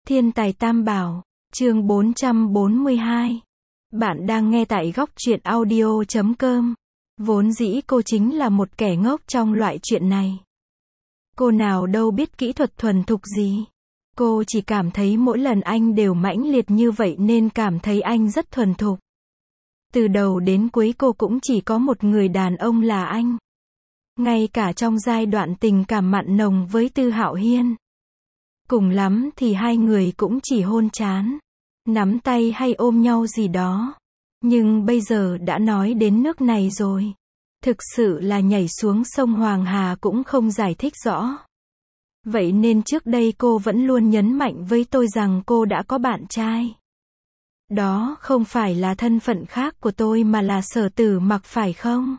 Thiên tài Tam Bảo, chương 442. Bạn đang nghe tại góc truyện audio.com. Vốn dĩ cô chính là một kẻ ngốc trong loại chuyện này. Cô nào đâu biết kỹ thuật thuần thục gì. Cô chỉ cảm thấy mỗi lần anh đều mãnh liệt như vậy nên cảm thấy anh rất thuần thục. Từ đầu đến cuối cô cũng chỉ có một người đàn ông là anh. Ngay cả trong giai đoạn tình cảm mặn nồng với Tư Hạo Hiên, cùng lắm thì hai người cũng chỉ hôn trán, nắm tay hay ôm nhau gì đó. Nhưng bây giờ đã nói đến nước này rồi. Thực sự là nhảy xuống sông Hoàng Hà cũng không giải thích rõ. Vậy nên trước đây cô vẫn luôn nhấn mạnh với tôi rằng cô đã có bạn trai. Đó không phải là thân phận khác của tôi mà là Sở Tử Mặc phải không?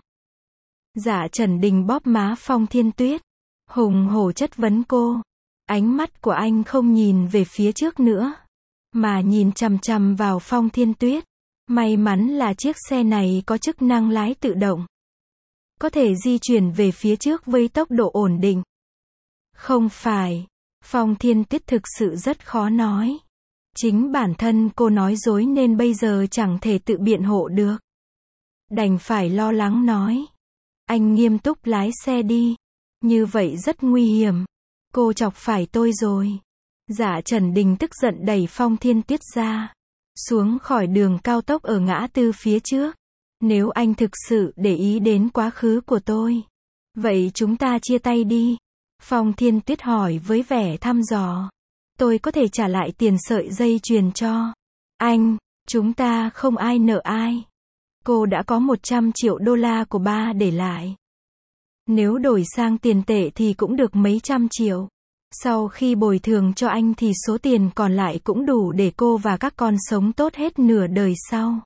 Dạ Trần Đình bóp má Phong Thiên Tuyết, hùng hổ chất vấn cô. Ánh mắt của anh không nhìn về phía trước nữa, mà nhìn chằm chằm vào Phong Thiên Tuyết. May mắn là chiếc xe này có chức năng lái tự động, có thể di chuyển về phía trước với tốc độ ổn định. Không phải, Phong Thiên Tuyết thực sự rất khó nói. Chính bản thân cô nói dối nên bây giờ chẳng thể tự biện hộ được. Đành phải lo lắng nói. Anh nghiêm túc lái xe đi. Như vậy rất nguy hiểm. Cô chọc phải tôi rồi. Dạ Trần Đình tức giận đẩy Phong Thiên Tuyết ra, xuống khỏi đường cao tốc ở ngã tư phía trước. Nếu anh thực sự để ý đến quá khứ của tôi, vậy chúng ta chia tay đi. Phong Thiên Tuyết hỏi với vẻ thăm dò. Tôi có thể trả lại tiền sợi dây chuyền cho anh. Chúng ta không ai nợ ai. Cô đã có 100 triệu đô la của ba để lại. Nếu đổi sang tiền tệ thì cũng được mấy trăm triệu. Sau khi bồi thường cho anh thì số tiền còn lại cũng đủ để cô và các con sống tốt hết nửa đời sau.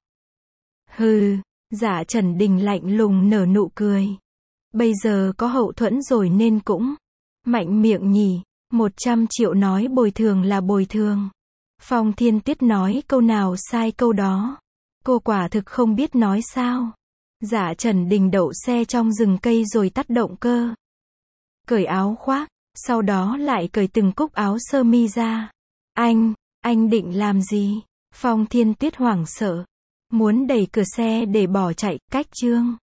Hừ, Dạ Trần Đình lạnh lùng nở nụ cười. Bây giờ có hậu thuẫn rồi nên cũng mạnh miệng nhỉ. 100 triệu nói bồi thường là bồi thường. Phong Thiên Tuyết nói câu nào sai câu đó. Cô quả thực không biết nói sao. Dạ Trần Đình đậu xe trong rừng cây rồi tắt động cơ, cởi áo khoác, sau đó lại cởi từng cúc áo sơ mi ra. Anh định làm gì? Phong Thiên Tuyết hoảng sợ, muốn đẩy cửa xe để bỏ chạy, cách chương.